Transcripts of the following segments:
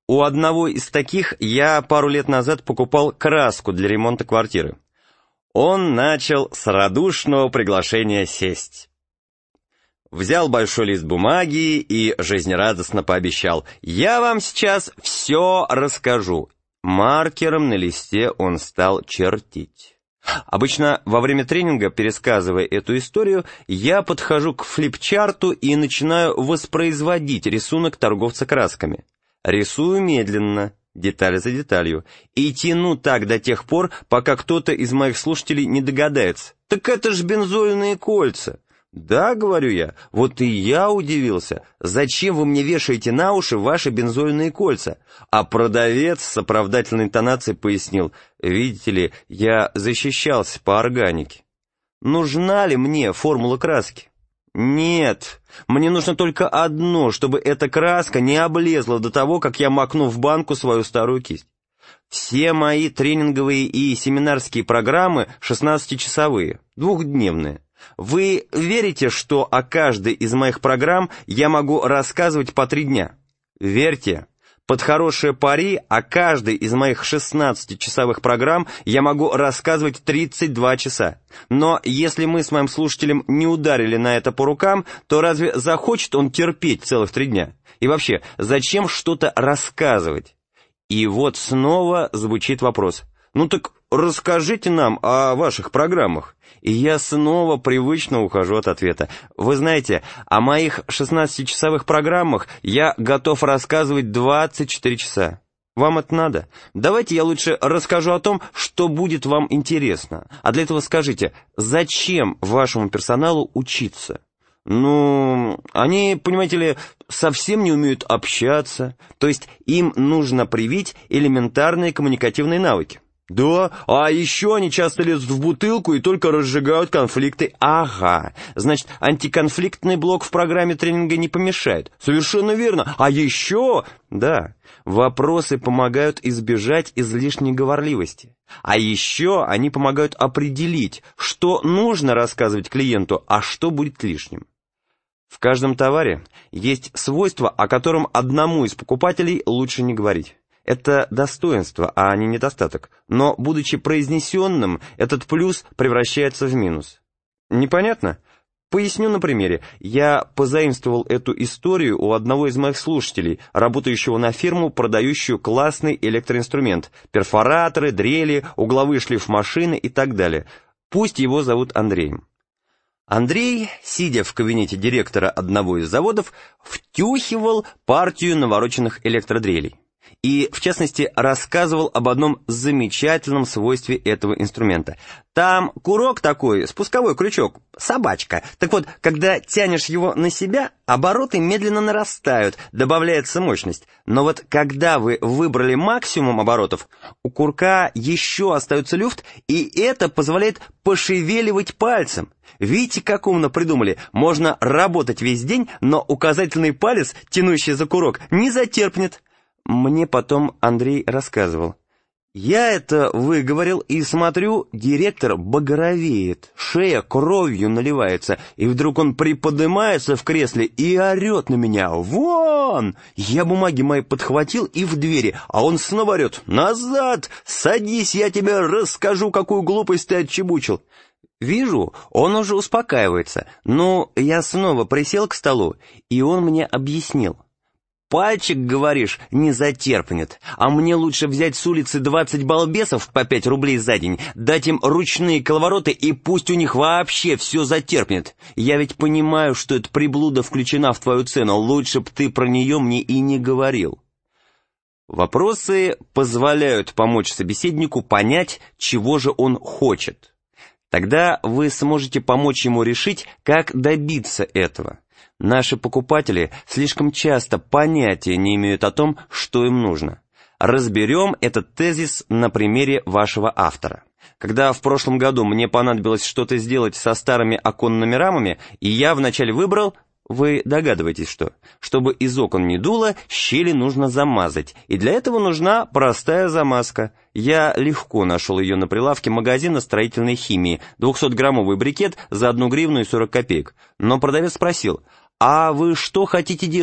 У одного из таких я пару лет назад покупал краску для ремонта квартиры. Он начал с радушного приглашения сесть. Взял большой лист бумаги и жизнерадостно пообещал: «Я вам сейчас все расскажу». Маркером на листе он стал чертить. Обычно во время тренинга, пересказывая эту историю, я подхожу к флипчарту и начинаю воспроизводить рисунок торговца красками. Рисую медленно, деталь за деталью, и тяну так до тех пор, пока кто-то из моих слушателей не догадается. «Так это ж бензольные кольца!» «Да, — говорю я, — вот и я удивился. Зачем вы мне вешаете на уши ваши бензольные кольца?» А продавец с оправдательной интонацией пояснил: «Видите ли, я защищался по органике». Нужна ли мне формула краски? Нет, мне нужно только одно, чтобы эта краска не облезла до того, как я макну в банку свою старую кисть. Все мои тренинговые и семинарские программы 16-часовые, двухдневные. Вы верите, что о каждой из моих программ я могу рассказывать по 3 дня? Верьте. Под хорошее пари о каждой из моих 16-часовых программ я могу рассказывать 32 часа. Но если мы с моим слушателем не ударили на это по рукам, то разве захочет он терпеть целых 3 дня? И вообще, зачем что-то рассказывать? И вот снова звучит вопрос: «Ну так расскажите нам о ваших программах». И я снова привычно ухожу от ответа. Вы знаете, о моих 16-часовых программах я готов рассказывать 24 часа. Вам это надо? Давайте я лучше расскажу о том, что будет вам интересно. А для этого скажите, зачем вашему персоналу учиться? Ну, они, понимаете ли, совсем не умеют общаться, то есть им нужно привить элементарные коммуникативные навыки. Да, а еще они часто лезут в бутылку и только разжигают конфликты. Ага, значит, антиконфликтный блок в программе тренинга не помешает. Совершенно верно. А еще, да, вопросы помогают избежать излишней говорливости. А еще они помогают определить, что нужно рассказывать клиенту, а что будет лишним. В каждом товаре есть свойство, о котором одному из покупателей лучше не говорить. Это достоинство, а не недостаток. Но, будучи произнесенным, этот плюс превращается в минус. Непонятно? Поясню на примере. Я позаимствовал эту историю у одного из моих слушателей, работающего на фирму, продающую классный электроинструмент: перфораторы, дрели, угловые шлифмашины и так далее. Пусть его зовут Андреем. Андрей, сидя в кабинете директора одного из заводов, втюхивал партию навороченных электродрелей. И, в частности, рассказывал об одном замечательном свойстве этого инструмента. Там курок такой, спусковой крючок, собачка. Так вот, когда тянешь его на себя, обороты медленно нарастают, добавляется мощность. Но вот когда вы выбрали максимум оборотов, у курка еще остается люфт, и это позволяет пошевеливать пальцем. Видите, как умно придумали? Можно работать весь день, но указательный палец, тянущий за курок, не затерпнет. Мне потом Андрей рассказывал. Я это выговорил и смотрю, директор багровеет, шея кровью наливается, и вдруг он приподнимается в кресле и орет на меня: «Вон!» Я бумаги мои подхватил и в двери, а он снова орет: «Назад! Садись, я тебе расскажу, какую глупость ты отчебучил». Вижу, он уже успокаивается, но я снова присел к столу, и он мне объяснил. «Пальчик, говоришь, не затерпнет, а мне лучше взять с улицы 20 балбесов по 5 рублей за день, дать им ручные коловороты, и пусть у них вообще все затерпнет. Я ведь понимаю, что эта приблуда включена в твою цену, лучше б ты про нее мне и не говорил». Вопросы позволяют помочь собеседнику понять, чего же он хочет. Тогда вы сможете помочь ему решить, как добиться этого. Наши покупатели слишком часто понятия не имеют о том, что им нужно. Разберем этот тезис на примере вашего автора. Когда в прошлом году мне понадобилось что-то сделать со старыми оконными рамами, и я вначале выбрал, вы догадываетесь что? Чтобы из окон не дуло, щели нужно замазать, и для этого нужна простая замазка. Я легко нашел ее на прилавке магазина строительной химии, 200-граммовый брикет за 1 гривну и 40 копеек. Но продавец спросил: «А вы что хотите делать?»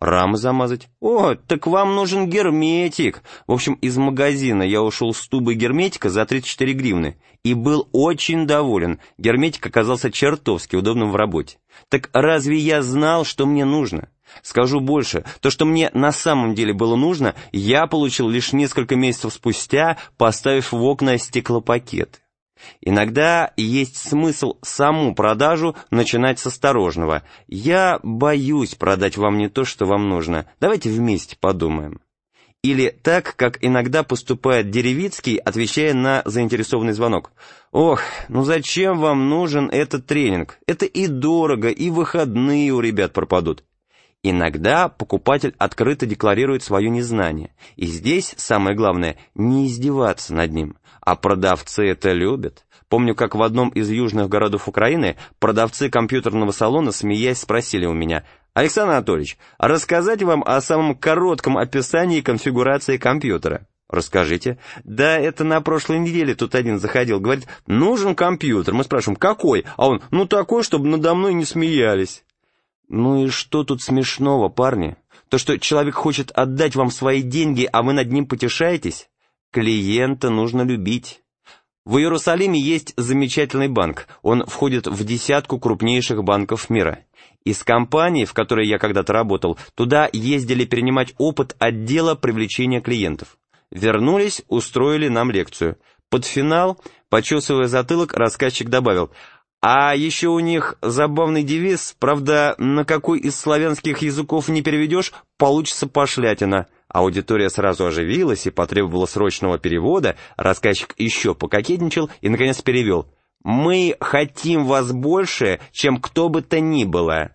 рамы замазать. О, так вам нужен герметик. В общем, из магазина я ушел с тубой герметика за 34 гривны и был очень доволен. Герметик оказался чертовски удобным в работе. Так разве я знал, что мне нужно? Скажу больше, то, что мне на самом деле было нужно, я получил лишь несколько месяцев спустя, поставив в окна стеклопакеты. Иногда есть смысл саму продажу начинать с осторожного. Я боюсь продать вам не то, что вам нужно. Давайте вместе подумаем. Или так, как иногда поступает Деревицкий, отвечая на заинтересованный звонок. «Ох, ну зачем вам нужен этот тренинг? Это и дорого, и выходные у ребят пропадут». Иногда покупатель открыто декларирует свое незнание. И здесь самое главное – не издеваться над ним. А продавцы это любят. Помню, как в одном из южных городов Украины продавцы компьютерного салона, смеясь, спросили у меня: «Александр Анатольевич, а рассказать вам о самом коротком описании конфигурации компьютера?» «Расскажите». «Да это на прошлой неделе тут один заходил, говорит, нужен компьютер». Мы спрашиваем, какой? А он, ну такой, чтобы надо мной не смеялись. Ну и что тут смешного, парни? То, что человек хочет отдать вам свои деньги, а вы над ним потешаетесь? Клиента нужно любить. В Иерусалиме есть замечательный банк. Он входит в 10 крупнейших банков мира. Из компании, в которой я когда-то работал, туда ездили перенимать опыт отдела привлечения клиентов. Вернулись, устроили нам лекцию. Под финал, почесывая затылок, рассказчик добавил: «А еще у них забавный девиз, правда, на какой из славянских языков не переведешь, получится пошлятина». Аудитория сразу оживилась и потребовала срочного перевода, рассказчик еще пококетничал и, наконец, перевел: «Мы хотим вас больше, чем кто бы то ни было».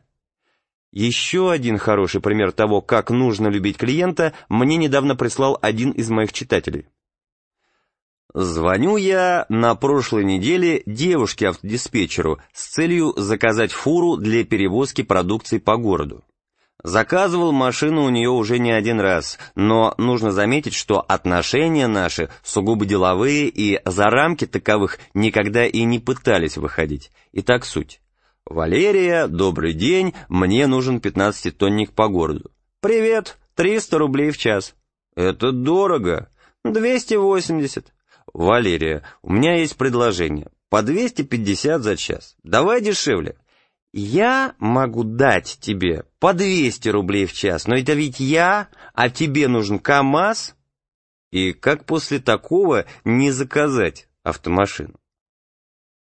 Еще один хороший пример того, как нужно любить клиента, мне недавно прислал один из моих читателей. Звоню я на прошлой неделе девушке-автодиспетчеру с целью заказать фуру для перевозки продукции по городу. Заказывал машину у нее уже не один раз, но нужно заметить, что отношения наши сугубо деловые и за рамки таковых никогда и не пытались выходить. Итак, суть. «Валерия, добрый день, мне нужен 15-тонник по городу». «Привет, 300 рублей в час». «Это дорого». «280». «Валерия, у меня есть предложение. По 250 за час. Давай дешевле». «Я могу дать тебе по 200 рублей в час, но это ведь я, а тебе нужен КамАЗ». И как после такого не заказать автомашину?